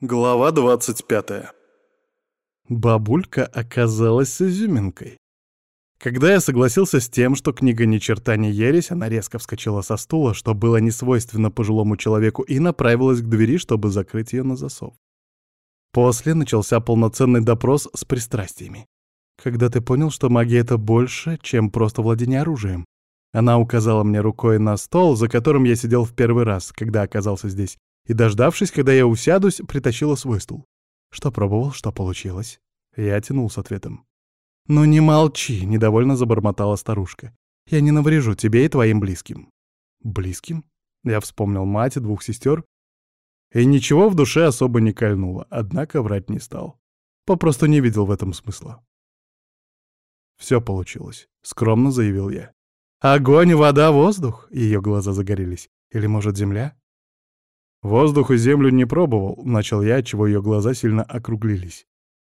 Глава 25. Бабулька оказалась с изюминкой. Когда я согласился с тем, что книга ни черта не ересь, она резко вскочила со стула, что было несвойственно пожилому человеку, и направилась к двери, чтобы закрыть ее на засов. После начался полноценный допрос с пристрастиями. «Когда ты понял, что магия — это больше, чем просто владение оружием?» Она указала мне рукой на стол, за которым я сидел в первый раз, когда оказался здесь, и, дождавшись, когда я усядусь, притащила свой стул. «Что пробовал, что получилось?» Я тянул с ответом. «Ну не молчи», — недовольно забормотала старушка. «Я не наврежу тебе и твоим близким». «Близким?» Я вспомнил мать и двух сестер, и ничего в душе особо не кольнуло, однако врать не стал. Попросту не видел в этом смысла. «Все получилось», — скромно заявил я. «Огонь, вода, воздух?» — ее глаза загорелись. «Или, может, земля?» «Воздух и землю не пробовал», — начал я, отчего ее глаза сильно округлились.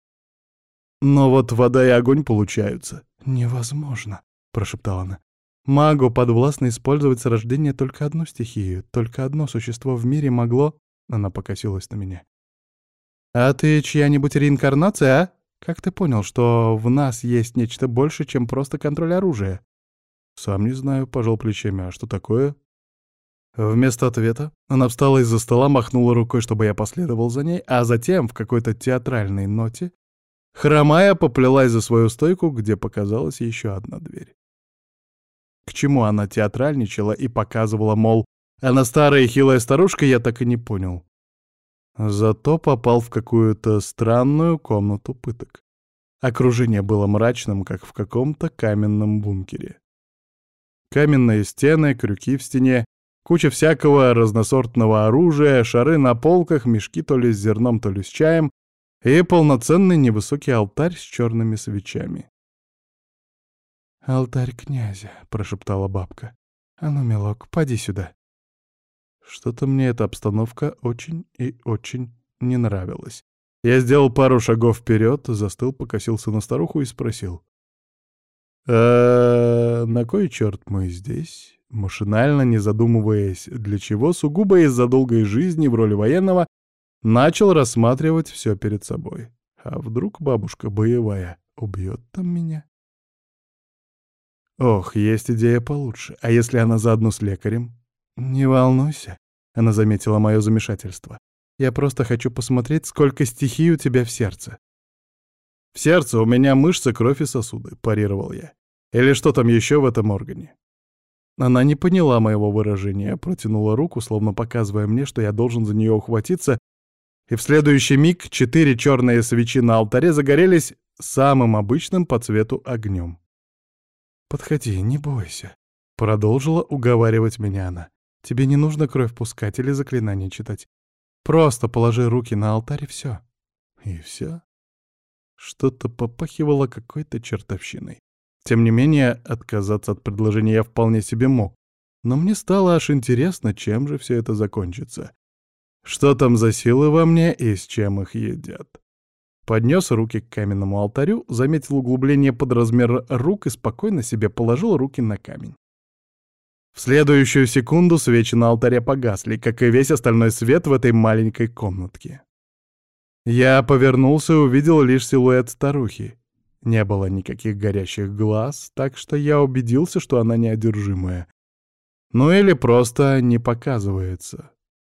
«Но вот вода и огонь получаются». «Невозможно», — прошептала она. «Магу подвластно использовать с рождения только одну стихию, только одно существо в мире могло...» Она покосилась на меня. «А ты чья-нибудь реинкарнация, а? Как ты понял, что в нас есть нечто больше, чем просто контроль оружия?» «Сам не знаю», — пожал плечами. «А что такое?» Вместо ответа она встала из-за стола, махнула рукой, чтобы я последовал за ней, а затем в какой-то театральной ноте, хромая, поплелась за свою стойку, где показалась еще одна дверь. К чему она театральничала и показывала, мол, она старая и хилая старушка, я так и не понял. Зато попал в какую-то странную комнату пыток. Окружение было мрачным, как в каком-то каменном бункере. Каменные стены, крюки в стене, куча всякого разносортного оружия, шары на полках, мешки то ли с зерном, то ли с чаем и полноценный невысокий алтарь с черными свечами. «Алтарь князя», — прошептала бабка. «А ну, милок, поди сюда». Что-то мне эта обстановка очень и очень не нравилась. Я сделал пару шагов вперед, застыл, покосился на старуху и спросил. На кой черт мы здесь?» Машинально, не задумываясь, для чего, сугубо из-за долгой жизни в роли военного, начал рассматривать все перед собой. А вдруг бабушка боевая убьет там меня? Ох, есть идея получше. А если она заодно с лекарем? «Не волнуйся», — она заметила мое замешательство. «Я просто хочу посмотреть, сколько стихий у тебя в сердце». «В сердце у меня мышцы, кровь и сосуды», — парировал я. «Или что там еще в этом органе?» Она не поняла моего выражения, протянула руку, словно показывая мне, что я должен за нее ухватиться, и в следующий миг 4 черные свечи на алтаре загорелись самым обычным по цвету огнем. «Подходи, не бойся», — продолжила уговаривать меня она. «Тебе не нужно кровь пускать или заклинания читать. Просто положи руки на алтарь и все». И все? Что-то попахивало какой-то чертовщиной. Тем не менее, отказаться от предложения я вполне себе мог. Но мне стало аж интересно, чем же все это закончится. Что там за силы во мне и с чем их едят? Поднес руки к каменному алтарю, заметил углубление под размер рук и спокойно себе положил руки на камень. В следующую секунду свечи на алтаре погасли, как и весь остальной свет в этой маленькой комнатке. Я повернулся и увидел лишь силуэт старухи. Не было никаких горящих глаз, так что я убедился, что она неодержимая. Ну или просто не показывается.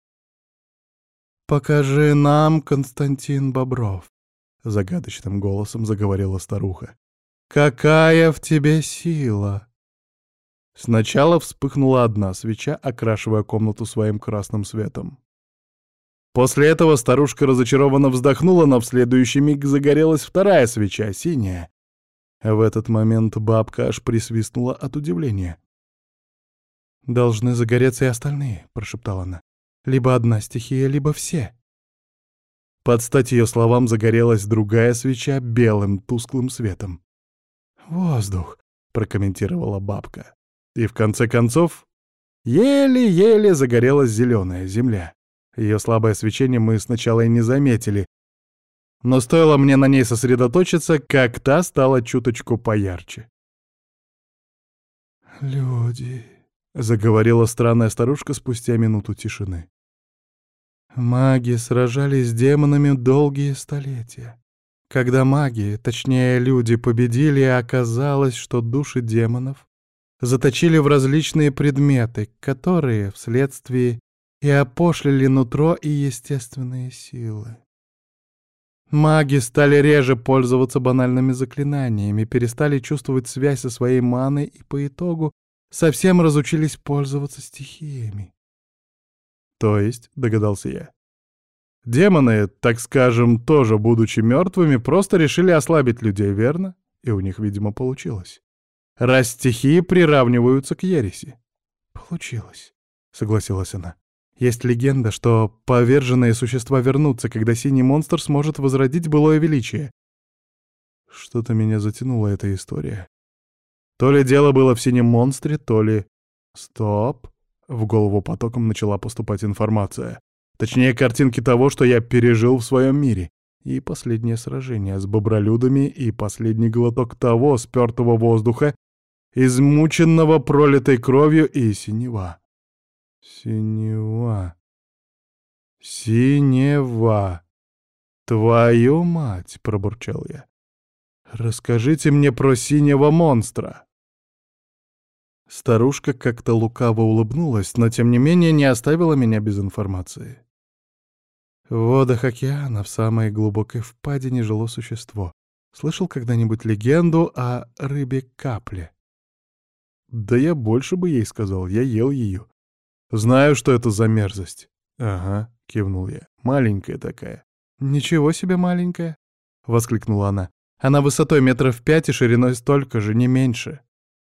«Покажи нам, Константин Бобров», — загадочным голосом заговорила старуха. «Какая в тебе сила!» Сначала вспыхнула одна свеча, окрашивая комнату своим красным светом. После этого старушка разочарованно вздохнула, но в следующий миг загорелась вторая свеча, синяя. В этот момент бабка аж присвистнула от удивления. «Должны загореться и остальные», — прошептала она. «Либо одна стихия, либо все». Под стать ее словам загорелась другая свеча белым тусклым светом. «Воздух», — прокомментировала бабка. И в конце концов, еле-еле загорелась зеленая земля. Ее слабое свечение мы сначала и не заметили, но стоило мне на ней сосредоточиться, как та стала чуточку поярче. «Люди», — заговорила странная старушка спустя минуту тишины. Маги сражались с демонами долгие столетия. Когда маги, точнее люди, победили, оказалось, что души демонов заточили в различные предметы, которые вследствие и опошлили нутро и естественные силы. Маги стали реже пользоваться банальными заклинаниями, перестали чувствовать связь со своей маной и по итогу совсем разучились пользоваться стихиями. То есть, догадался я, демоны, так скажем, тоже будучи мертвыми, просто решили ослабить людей, верно? И у них, видимо, получилось. Раз стихии приравниваются к ереси. Получилось, согласилась она. Есть легенда, что поверженные существа вернутся, когда синий монстр сможет возродить былое величие. Что-то меня затянула эта история. То ли дело было в синем монстре, то ли... Стоп. В голову потоком начала поступать информация. Точнее, картинки того, что я пережил в своем мире. И последнее сражение с бобролюдами, и последний глоток того спёртого воздуха, измученного пролитой кровью, и синева. Синева. Синева. Твою мать, пробурчал я. Расскажите мне про синего монстра. Старушка как-то лукаво улыбнулась, но тем не менее не оставила меня без информации. В водах океана в самой глубокой впадине жило существо. Слышал когда-нибудь легенду о рыбе-капле? Да я больше бы ей сказал, я ел ее. Знаю, что это за мерзость. Ага, кивнул я. Маленькая такая. Ничего себе маленькая, воскликнула она. Она высотой 5 метров и шириной столько же, не меньше.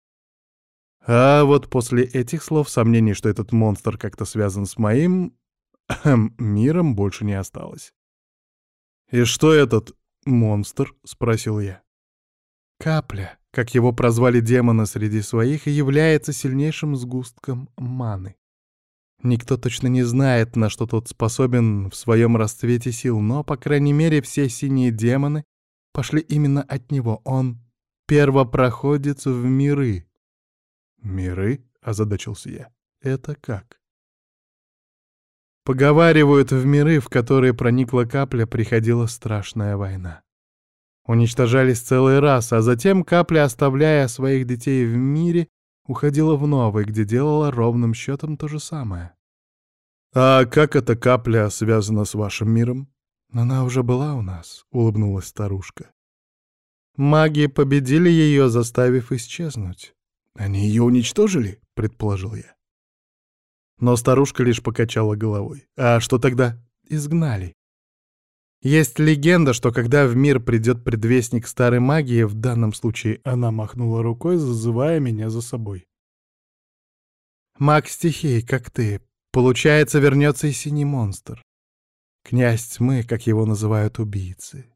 А вот после этих слов сомнений, что этот монстр как-то связан с моим миром, больше не осталось. «И что этот монстр?» — спросил я. Капля, как его прозвали демоны среди своих, и является сильнейшим сгустком маны. Никто точно не знает, на что тот способен в своем расцвете сил, но, по крайней мере, все синие демоны пошли именно от него. Он первопроходец в миры. «Миры?» — озадачился я. «Это как?» Поговаривают, в миры, в которые проникла капля, приходила страшная война. Уничтожались целые расы, а затем капля, оставляя своих детей в мире, уходила в новый, где делала ровным счетом то же самое. «А как эта капля связана с вашим миром?» «Она уже была у нас», — улыбнулась старушка. «Маги победили ее, заставив исчезнуть». «Они ее уничтожили?» — предположил я. Но старушка лишь покачала головой. «А что тогда?» «Изгнали. Есть легенда, что когда в мир придет предвестник старой магии, в данном случае она махнула рукой, зазывая меня за собой. Маг стихий, как ты, получается, вернется и синий монстр. Князь тьмы, как его называют убийцы».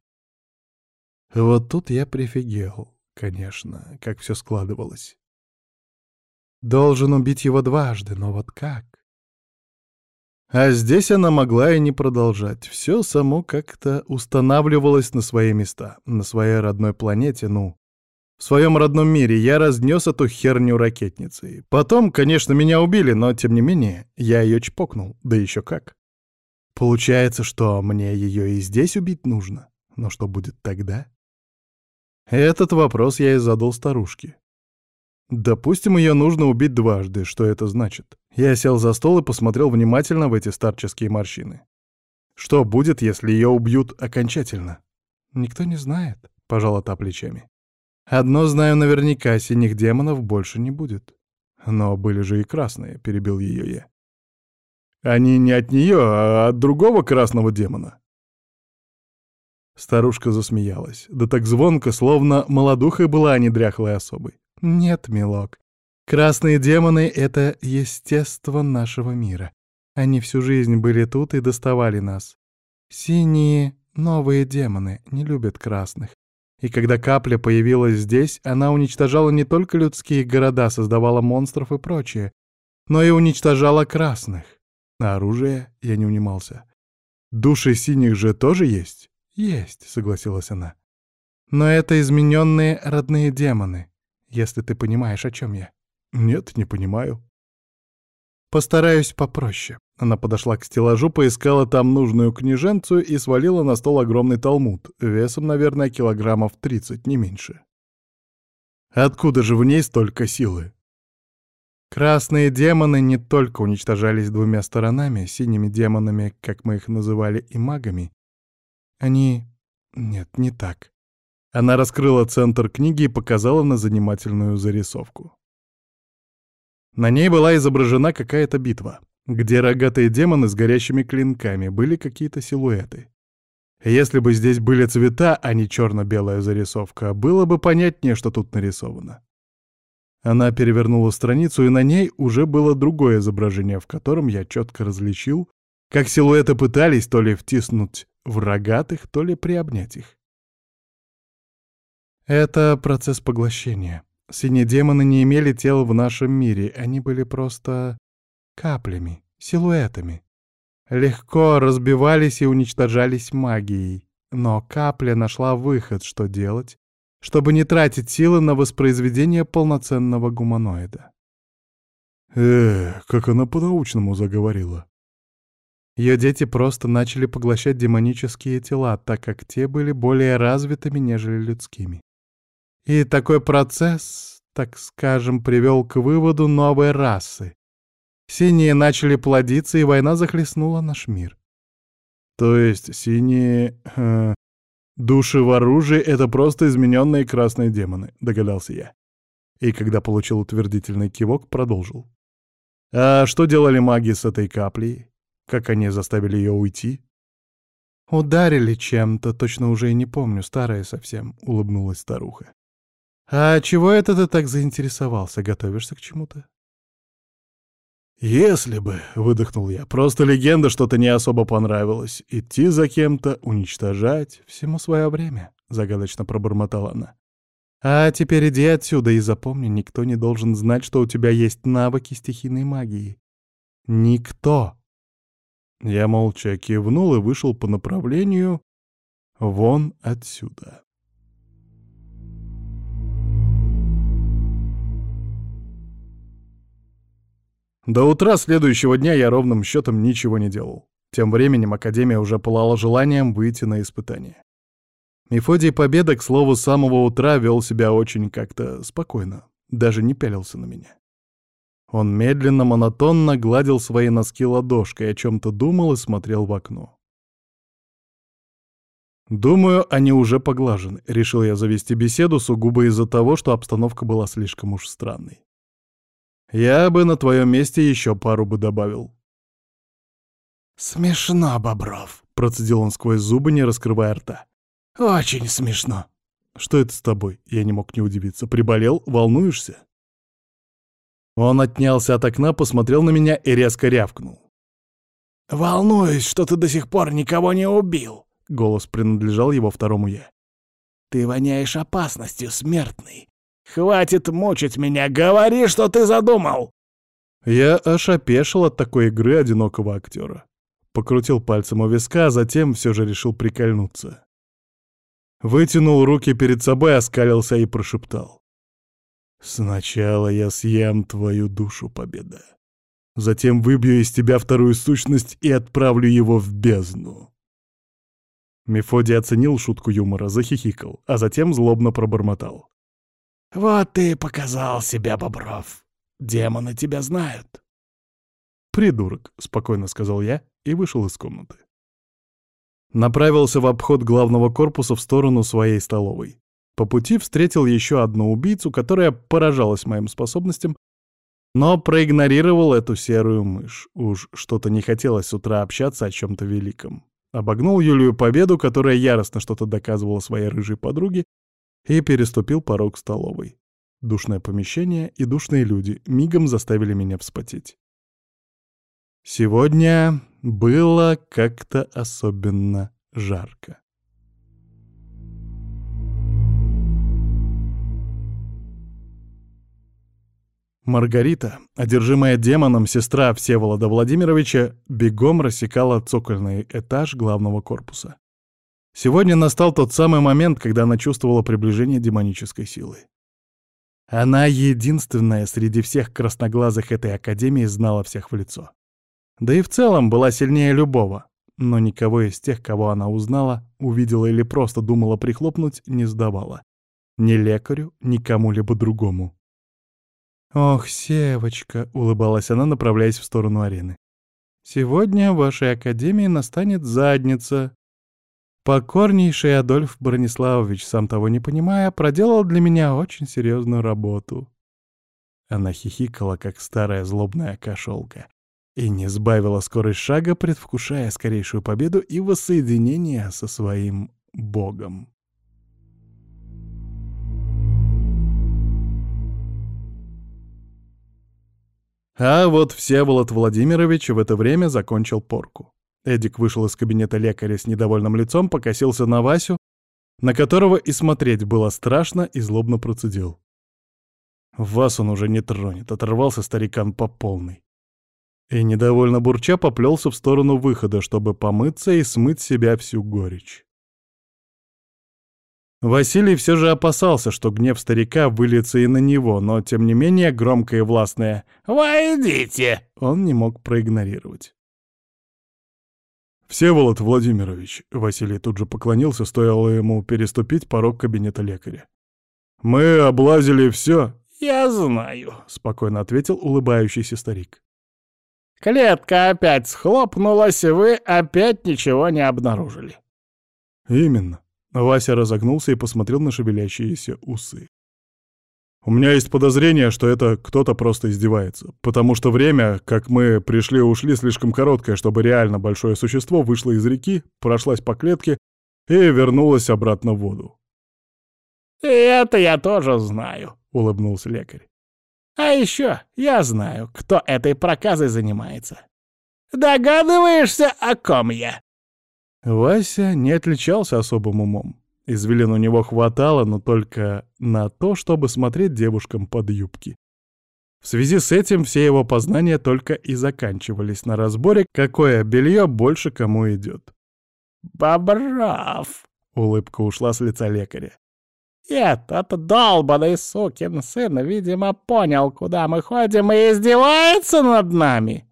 Вот тут я прифигел, конечно, как все складывалось. Должен убить его дважды, но вот как? А здесь она могла и не продолжать. Все само как-то устанавливалось на свои места, на своей родной планете, ну, в своем родном мире. Я разнес эту херню ракетницей. Потом, конечно, меня убили, но, тем не менее, я ее чпокнул, да еще как. Получается, что мне ее и здесь убить нужно. Но что будет тогда? Этот вопрос я и задал старушке. Допустим, ее нужно убить дважды. Что это значит? Я сел за стол и посмотрел внимательно в эти старческие морщины. Что будет, если ее убьют окончательно? Никто не знает, пожала та плечами. Одно знаю наверняка, синих демонов больше не будет. Но были же и красные, перебил ее я. Они не от нее, а от другого красного демона. Старушка засмеялась. Да так звонко, словно молодухой была, а не дряхлой особой. «Нет, милок. Красные демоны — это естество нашего мира. Они всю жизнь были тут и доставали нас. Синие, новые демоны, не любят красных. И когда капля появилась здесь, она уничтожала не только людские города, создавала монстров и прочее, но и уничтожала красных. А оружие я не унимался. Души синих же тоже есть?» «Есть», — согласилась она. «Но это измененные родные демоны. Если ты понимаешь, о чем я». «Нет, не понимаю». Постараюсь попроще. Она подошла к стеллажу, поискала там нужную книженцу и свалила на стол огромный талмуд, весом, наверное, килограммов 30, не меньше. Откуда же в ней столько силы? Красные демоны не только уничтожались двумя сторонами, синими демонами, как мы их называли, и магами. Они... Нет, не так. Она раскрыла центр книги и показала на занимательную зарисовку. На ней была изображена какая-то битва, где рогатые демоны с горящими клинками, были какие-то силуэты. Если бы здесь были цвета, а не черно-белая зарисовка, было бы понятнее, что тут нарисовано. Она перевернула страницу, и на ней уже было другое изображение, в котором я четко различил, как силуэты пытались то ли втиснуть в рогатых, то ли приобнять их. Это процесс поглощения. Синие демоны не имели тел в нашем мире, они были просто каплями, силуэтами. Легко разбивались и уничтожались магией, но капля нашла выход, что делать, чтобы не тратить силы на воспроизведение полноценного гуманоида. Как она по-научному заговорила. Ее дети просто начали поглощать демонические тела, так как те были более развитыми, нежели людскими. И такой процесс, так скажем, привел к выводу новой расы. Синие начали плодиться, и война захлестнула наш мир. То есть синие... души в оружии — это просто измененные красные демоны, догадался я. И когда получил утвердительный кивок, продолжил. А что делали маги с этой каплей? Как они заставили ее уйти? Ударили чем-то, точно уже и не помню, старая совсем, улыбнулась старуха. А чего это ты так заинтересовался? Готовишься к чему-то? «Если бы», — выдохнул я, — «просто легенда что-то не особо понравилась. Идти за кем-то, уничтожать, всему свое время», — загадочно пробормотала она. «А теперь иди отсюда и запомни, никто не должен знать, что у тебя есть навыки стихийной магии. Никто». Я молча кивнул и вышел по направлению вон отсюда. До утра следующего дня я ровным счетом ничего не делал. Тем временем Академия уже пылала желанием выйти на испытание. Мефодий Победа, к слову, с самого утра вел себя очень как-то спокойно, даже не пялился на меня. Он медленно, монотонно гладил свои носки ладошкой, о чем-то думал и смотрел в окно. «Думаю, они уже поглажены», — решил я завести беседу сугубо из-за того, что обстановка была слишком уж странной. «Я бы на твоем месте еще пару бы добавил». «Смешно, Бобров», — процедил он сквозь зубы, не раскрывая рта. «Очень смешно». «Что это с тобой?» — я не мог не удивиться. «Приболел? Волнуешься?» Он отнялся от окна, посмотрел на меня и резко рявкнул. «Волнуюсь, что ты до сих пор никого не убил», — голос принадлежал его второму «я». «Ты воняешь опасностью, смертный. Хватит мучить меня, говори, что ты задумал!» Я аж опешил от такой игры одинокого актера. Покрутил пальцем у виска, а затем все же решил прикольнуться. Вытянул руки перед собой, оскалился и прошептал. «Сначала я съем твою душу, Победа. Затем выбью из тебя вторую сущность и отправлю его в бездну». Мефодий оценил шутку юмора, захихикал, а затем злобно пробормотал. «Вот ты и показал себя, Бобров. Демоны тебя знают». «Придурок», — спокойно сказал я и вышел из комнаты. Направился в обход главного корпуса в сторону своей столовой. По пути встретил еще одну убийцу, которая поражалась моим способностям, но проигнорировал эту серую мышь. Уж что-то не хотелось с утра общаться о чем-то великом. Обогнул Юлию Победу, которая яростно что-то доказывала своей рыжей подруге, и переступил порог столовой. Душное помещение и душные люди мигом заставили меня вспотеть. Сегодня было как-то особенно жарко. Маргарита, одержимая демоном сестра Всеволода Владимировича, бегом рассекала цокольный этаж главного корпуса. Сегодня настал тот самый момент, когда она чувствовала приближение демонической силы. Она единственная среди всех красноглазых этой академии знала всех в лицо. Да и в целом была сильнее любого, но никого из тех, кого она узнала, увидела или просто думала прихлопнуть, не сдавала. Ни лекарю, ни кому-либо другому. «Ох, Севочка», — улыбалась она, направляясь в сторону арены. «Сегодня в вашей академии настанет задница. Покорнейший Адольф Брониславович, сам того не понимая, проделал для меня очень серьезную работу». Она хихикала, как старая злобная кошелка, и не сбавила скорость шага, предвкушая скорейшую победу и воссоединение со своим богом. А вот Всеволод Владимирович в это время закончил порку. Эдик вышел из кабинета лекаря с недовольным лицом, покосился на Васю, на которого и смотреть было страшно, и злобно процедил. Вас он уже не тронет, оторвался старикан по полной. И недовольно бурча поплелся в сторону выхода, чтобы помыться и смыть с себя всю горечь. Василий все же опасался, что гнев старика выльется и на него, но, тем не менее, громкое и властное «Войдите!» он не мог проигнорировать. «Всеволод Владимирович», — Василий тут же поклонился, стоило ему переступить порог кабинета лекаря. «Мы облазили все». «Я знаю», — спокойно ответил улыбающийся старик. «Клетка опять схлопнулась, и вы опять ничего не обнаружили». «Именно». Вася разогнулся и посмотрел на шевелящиеся усы. «У меня есть подозрение, что это кто-то просто издевается, потому что время, как мы пришли-ушли, слишком короткое, чтобы реально большое существо вышло из реки, прошлась по клетке и вернулось обратно в воду». «И это я тоже знаю», — улыбнулся лекарь. «А еще я знаю, кто этой проказой занимается. Догадываешься, о ком я?» Вася не отличался особым умом. Извилин у него хватало, но только на то, чтобы смотреть девушкам под юбки. В связи с этим все его познания только и заканчивались на разборе, какое белье больше кому идет. «Бобров!» — улыбка ушла с лица лекаря. «Этот долбаный сукин сын, видимо, понял, куда мы ходим, и издевается над нами!»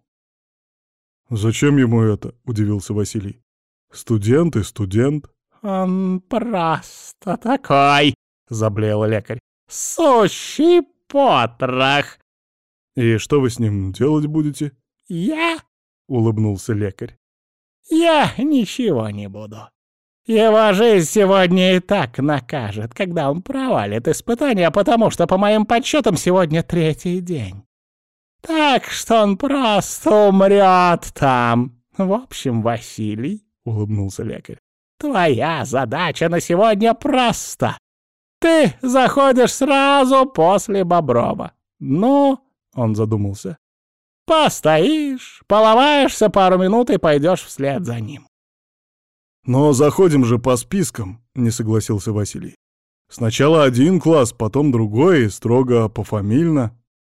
«Зачем ему это?» — удивился Василий. «Студент и студент». «Он просто такой!» — заблеял лекарь. «Сущий потрох!» «И что вы с ним делать будете?» «Я?» — улыбнулся лекарь. «Я ничего не буду. Его жизнь сегодня и так накажет, когда он провалит испытания, потому что, по моим подсчетам, сегодня 3-й день. Так что он просто умрет там. В общем, Василий, — улыбнулся лекарь, — твоя задача на сегодня проста. Ты заходишь сразу после Боброва. Ну, — он задумался, — постоишь, поломаешься пару минут и пойдешь вслед за ним». «Но заходим же по спискам», — не согласился Василий. «Сначала один класс, потом другой, строго пофамильно».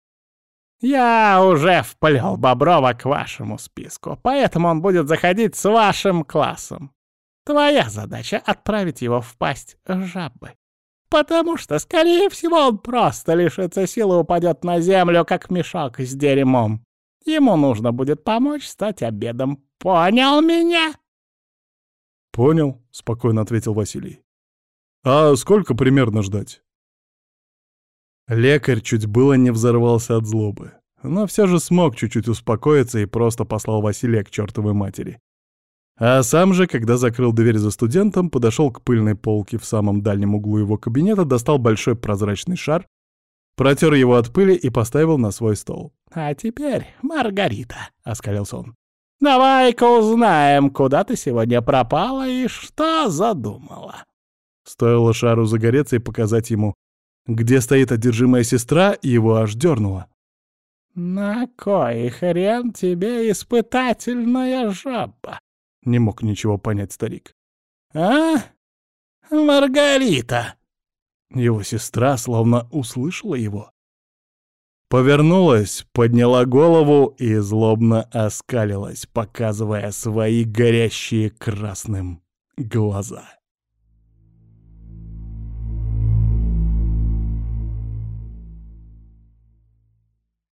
«Я уже вплел Боброва к вашему списку, поэтому он будет заходить с вашим классом. Твоя задача — отправить его в пасть жабы. Потому что, скорее всего, он просто лишится силы и упадет на землю, как мешок с дерьмом. Ему нужно будет помочь стать обедом. Понял меня?» «Понял», — спокойно ответил Василий. «А сколько примерно ждать?» Лекарь чуть было не взорвался от злобы, но все же смог чуть-чуть успокоиться и просто послал Василия к чертовой матери. А сам же, когда закрыл дверь за студентом, подошел к пыльной полке в самом дальнем углу его кабинета, достал большой прозрачный шар, протер его от пыли и поставил на свой стол. «А теперь, Маргарита», — оскалился он, — «давай-ка узнаем, куда ты сегодня пропала и что задумала». Стоило шару загореться и показать ему, где стоит одержимая сестра, его аж дернуло. «На кой хрен тебе испытательная жаба?» — не мог ничего понять старик. «А? Маргарита!» Его сестра словно услышала его. Повернулась, подняла голову и злобно оскалилась, показывая свои горящие красным глаза.